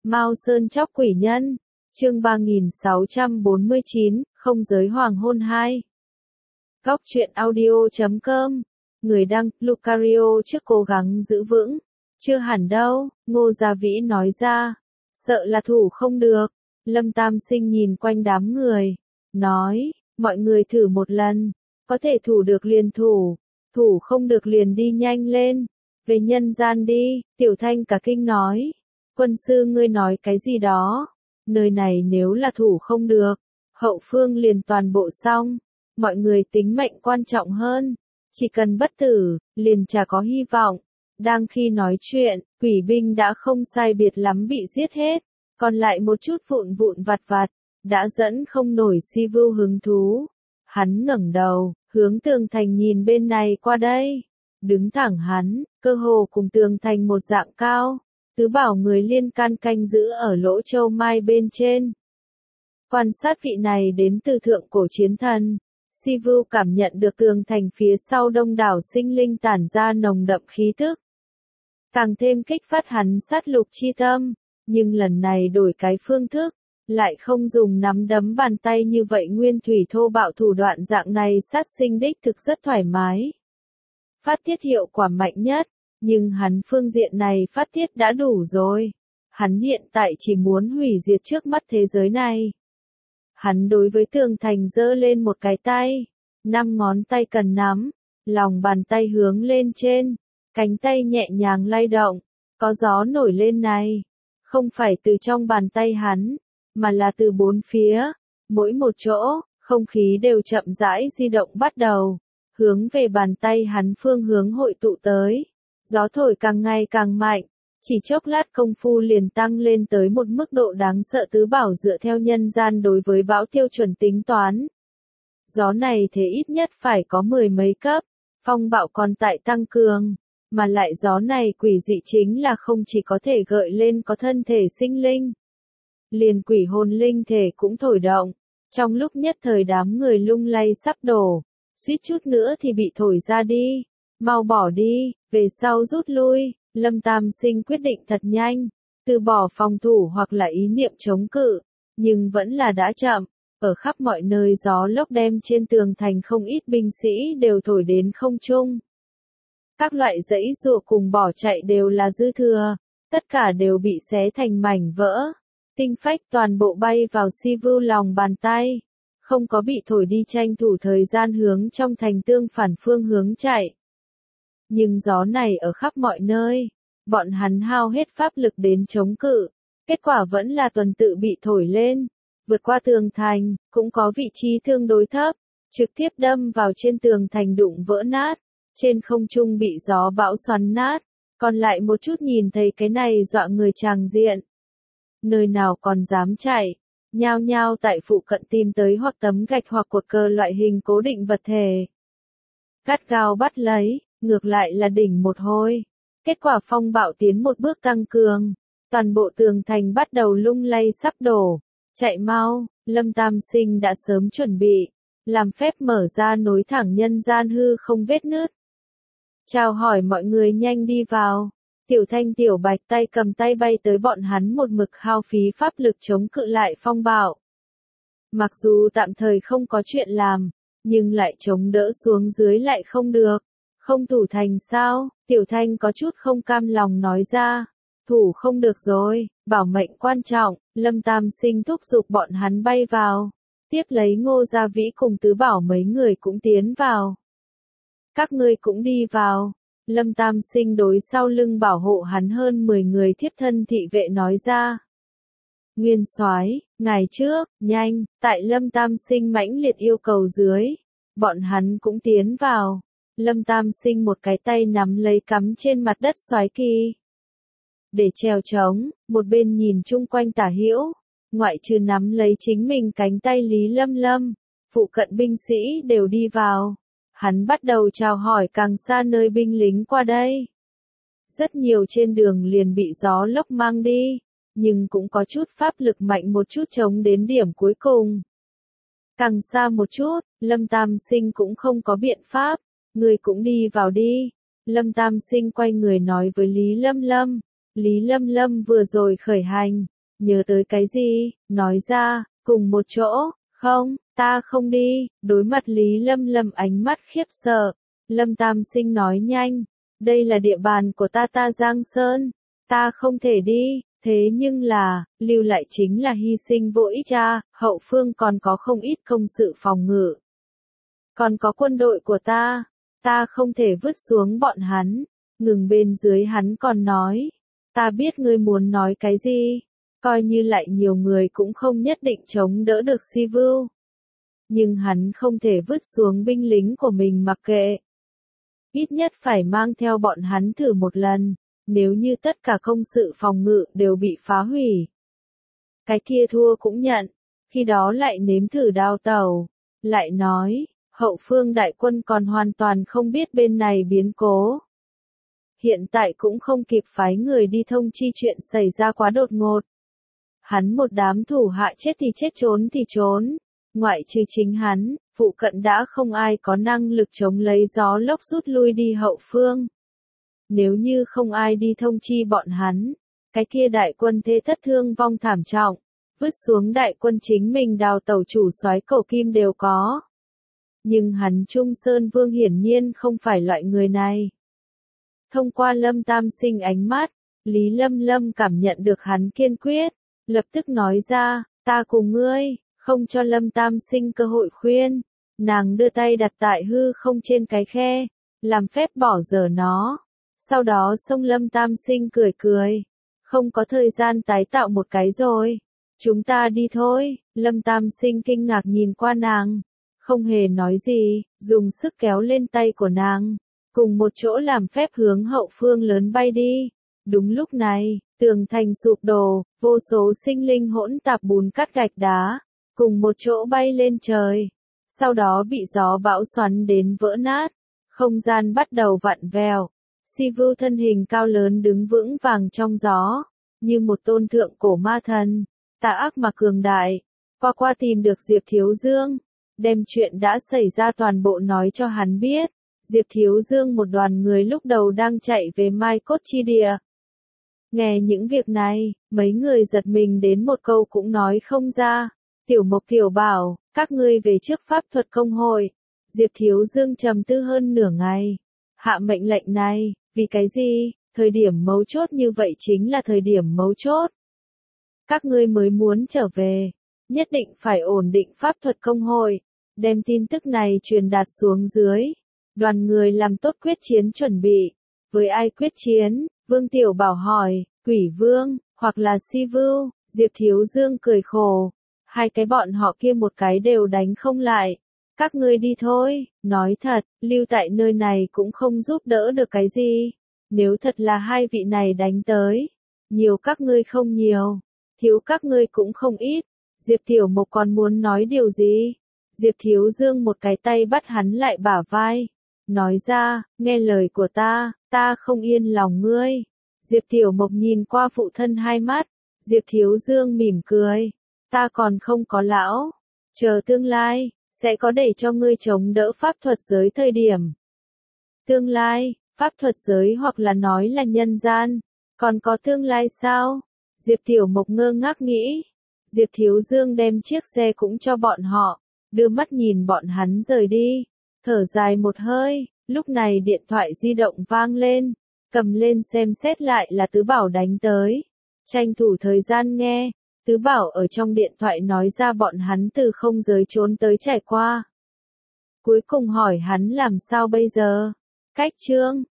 Mao Sơn chóc quỷ nhân, chương 3649, không giới hoàng hôn 2. Góc truyện audio.com, người đăng, Lucario trước cố gắng giữ vững. Chưa hẳn đâu, Ngô Gia Vĩ nói ra. Sợ là thủ không được. Lâm Tam Sinh nhìn quanh đám người, nói, mọi người thử một lần, có thể thủ được liền thủ không được liền đi nhanh lên, về nhân gian đi. Tiểu Thanh cả kinh nói, quân sư ngươi nói cái gì đó, nơi này nếu là thủ không được, hậu phương liền toàn bộ xong, mọi người tính mệnh quan trọng hơn, chỉ cần bất tử, liền chả có hy vọng. Đang khi nói chuyện, quỷ binh đã không sai biệt lắm bị giết hết, còn lại một chút vụn vặt vặt, đã dẫn không nổi Si Vưu hứng thú. Hắn ngẩng đầu, hướng tường thành nhìn bên này qua đây, đứng thẳng hắn, cơ hồ cùng tường thành một dạng cao, tứ bảo người liên can canh giữ ở lỗ châu mai bên trên. Quan sát vị này đến từ thượng cổ chiến thần, Si Vưu cảm nhận được tường thành phía sau đông đảo sinh linh tản ra nồng đậm khí tức, càng thêm kích phát hắn sát lục chi tâm, nhưng lần này đổi cái phương thức, lại không dùng nắm đấm bàn tay như vậy nguyên thủy thô bạo thủ đoạn dạng này sát sinh đích thực rất thoải mái. Phát tiết hiệu quả mạnh nhất, nhưng hắn phương diện này phát tiết đã đủ rồi. Hắn hiện tại chỉ muốn hủy diệt trước mắt thế giới này. Hắn đối với tường thành giơ lên một cái tay, 5 ngón tay cần nắm, lòng bàn tay hướng lên trên, cánh tay nhẹ nhàng lay động, có gió nổi lên này, không phải từ trong bàn tay hắn, mà là từ bốn phía, mỗi một chỗ, không khí đều chậm rãi di động bắt đầu, hướng về bàn tay hắn phương hướng hội tụ tới. Gió thổi càng ngày càng mạnh, chỉ chốc lát công phu liền tăng lên tới một mức độ đáng sợ. Tứ bảo dựa theo nhân gian đối với bão tiêu chuẩn tính toán. Gió này thế ít nhất phải có 10 mấy cấp, phong bạo còn tại tăng cường, mà lại gió này quỷ dị chính là không chỉ có thể gợi lên có thân thể sinh linh, liền quỷ hồn linh thể cũng thổi động. Trong lúc nhất thời đám người lung lay sắp đổ, suýt chút nữa thì bị thổi ra đi. Mau bỏ đi, về sau rút lui. Lâm Tam Sinh quyết định thật nhanh, từ bỏ phòng thủ hoặc là ý niệm chống cự, nhưng vẫn là đã chậm. Ở khắp mọi nơi gió lốc đem trên tường thành không ít binh sĩ đều thổi đến không trung. Các loại dãy giụa cùng bỏ chạy đều là dư thừa, tất cả đều bị xé thành mảnh vỡ. Tinh phách toàn bộ bay vào Si Vưu lòng bàn tay, không có bị thổi đi, tranh thủ thời gian hướng trong thành tương phản phương hướng chạy. Nhưng gió này ở khắp mọi nơi, bọn hắn hao hết pháp lực đến chống cự, kết quả vẫn là tuần tự bị thổi lên, vượt qua tường thành, cũng có vị trí tương đối thấp, trực tiếp đâm vào trên tường thành đụng vỡ nát, trên không trung bị gió bão xoắn nát, còn lại một chút nhìn thấy cái này dọa người tràng diện. Nơi nào còn dám chạy, nhao nhao tại phụ cận tìm tới hoặc tấm gạch hoặc cột cờ loại hình cố định vật thể. Gắt gao bắt lấy, ngược lại là đỉnh một hồi. Kết quả phong bạo tiến một bước tăng cường, toàn bộ tường thành bắt đầu lung lay sắp đổ. Chạy mau, Lâm Tam Sinh đã sớm chuẩn bị, làm phép mở ra nối thẳng nhân gian hư không vết nứt. Chào hỏi mọi người nhanh đi vào. Tiểu Thanh Tiểu Bạch tay cầm tay bay tới, bọn hắn một mực hao phí pháp lực chống cự lại phong bạo. Mặc dù tạm thời không có chuyện làm, nhưng lại chống đỡ xuống dưới lại không được. Không thủ thành sao? Tiểu Thanh có chút không cam lòng nói ra. Thủ không được rồi, bảo mệnh quan trọng. Lâm Tam Sinh thúc giục bọn hắn bay vào. Tiếp lấy Ngô Gia Vĩ cùng tứ bảo mấy người cũng tiến vào. Các ngươi cũng đi vào. Lâm Tam Sinh đối sau lưng bảo hộ hắn hơn 10 người thiếp thân thị vệ nói ra. Nguyên soái, ngày trước, nhanh. Tại Lâm Tam Sinh mãnh liệt yêu cầu dưới, bọn hắn cũng tiến vào. Lâm Tam Sinh một cái tay nắm lấy cắm trên mặt đất soái kỳ, để trèo trống, một bên nhìn chung quanh tả hữu, ngoại trừ nắm lấy chính mình cánh tay Lý Lâm Lâm, phụ cận binh sĩ đều đi vào. Hắn bắt đầu chào hỏi càng xa nơi binh lính qua đây. Rất nhiều trên đường liền bị gió lốc mang đi, nhưng cũng có chút pháp lực mạnh một chút chống đến điểm cuối cùng. Càng xa một chút, Lâm Tam Sinh cũng không có biện pháp, người cũng đi vào đi. Lâm Tam Sinh quay người nói với Lý Lâm Lâm. Lý Lâm Lâm vừa rồi khởi hành, nhớ tới cái gì, nói ra, cùng một chỗ, không, ta không đi, đối mặt Lý Lâm Lâm ánh mắt khiếp sợ, Lâm Tam Sinh nói nhanh, đây là địa bàn của ta Giang Sơn, ta không thể đi, thế nhưng là, lưu lại chính là hy sinh vô ích cha, hậu phương còn có không ít công sự phòng ngự. Còn có quân đội của ta không thể vứt xuống bọn hắn, ngừng bên dưới hắn còn nói, ta biết ngươi muốn nói cái gì, coi như lại nhiều người cũng không nhất định chống đỡ được Si Vưu. Nhưng hắn không thể vứt xuống binh lính của mình mặc kệ. Ít nhất phải mang theo bọn hắn thử một lần, nếu như tất cả công sự phòng ngự đều bị phá hủy. Cái kia thua cũng nhận, khi đó lại nếm thử đào tẩu, lại nói, hậu phương đại quân còn hoàn toàn không biết bên này biến cố. Hiện tại cũng không kịp phái người đi thông chi chuyện xảy ra quá đột ngột. Hắn một đám thủ hạ chết thì chết trốn thì trốn, ngoại trừ chính hắn, phụ cận đã không ai có năng lực chống lấy gió lốc rút lui đi hậu phương. Nếu như không ai đi thông chi bọn hắn, cái kia đại quân thế thất thương vong thảm trọng, vứt xuống đại quân chính mình đào tẩu chủ soái Cổ Kim đều có. Nhưng hắn Trung Sơn Vương hiển nhiên không phải loại người này. Thông qua Lâm Tam Sinh ánh mắt, Lý Lâm Lâm cảm nhận được hắn kiên quyết, lập tức nói ra, ta cùng ngươi, không cho Lâm Tam Sinh cơ hội khuyên. Nàng đưa tay đặt tại hư không trên cái khe, làm phép bỏ dở nó. Sau đó xông Lâm Tam Sinh cười cười, không có thời gian tái tạo một cái rồi. Chúng ta đi thôi, Lâm Tam Sinh kinh ngạc nhìn qua nàng, không hề nói gì, dùng sức kéo lên tay của nàng, cùng một chỗ làm phép hướng hậu phương lớn bay đi. Đúng lúc này, tường thành sụp đổ, vô số sinh linh hỗn tạp bùn cát gạch đá, cùng một chỗ bay lên trời. Sau đó bị gió bão xoắn đến vỡ nát, không gian bắt đầu vặn vẹo. Si Vưu thân hình cao lớn đứng vững vàng trong gió, như một tôn thượng cổ ma thần, tà ác mà cường đại. Qua tìm được Diệp Thiếu Dương, đem chuyện đã xảy ra toàn bộ nói cho hắn biết. Diệp Thiếu Dương một đoàn người lúc đầu đang chạy về Mai Cốt Chi Địa. Nghe những việc này, mấy người giật mình đến một câu cũng nói không ra. Tiểu Mộc Tiểu bảo, các ngươi về trước pháp thuật công hội. Diệp Thiếu Dương trầm tư hơn nửa ngày. Hạ mệnh lệnh này, vì cái gì? Thời điểm mấu chốt như vậy chính là thời điểm mấu chốt. Các ngươi mới muốn trở về, nhất định phải ổn định pháp thuật công hội, đem tin tức này truyền đạt xuống dưới. Đoàn người làm tốt quyết chiến chuẩn bị. Với ai quyết chiến? Vương Tiểu Bảo hỏi, Quỷ Vương, hoặc là Si Vưu. Diệp Thiếu Dương cười khổ. Hai cái bọn họ kia một cái đều đánh không lại. Các ngươi đi thôi, nói thật, lưu tại nơi này cũng không giúp đỡ được cái gì. Nếu thật là hai vị này đánh tới, nhiều các ngươi không nhiều, thiếu các ngươi cũng không ít. Diệp Tiểu Mộc còn muốn nói điều gì? Diệp Thiếu Dương một cái tay bắt hắn lại bả vai, nói ra, nghe lời của ta không yên lòng ngươi. Diệp Tiểu Mộc nhìn qua phụ thân hai mắt, Diệp Thiếu Dương mỉm cười, ta còn không có lão, chờ tương lai, sẽ có để cho ngươi chống đỡ pháp thuật giới thời điểm. Tương lai, pháp thuật giới hoặc là nói là nhân gian, còn có tương lai sao? Diệp Tiểu Mộc ngơ ngác nghĩ. Diệp Thiếu Dương đem chiếc xe cũng cho bọn họ, đưa mắt nhìn bọn hắn rời đi, thở dài một hơi, lúc này điện thoại di động vang lên, cầm lên xem xét lại là Tứ Bảo đánh tới. Tranh thủ thời gian nghe, Tứ Bảo ở trong điện thoại nói ra bọn hắn từ không giới trốn tới trải qua. Cuối cùng hỏi hắn làm sao bây giờ? Cách chương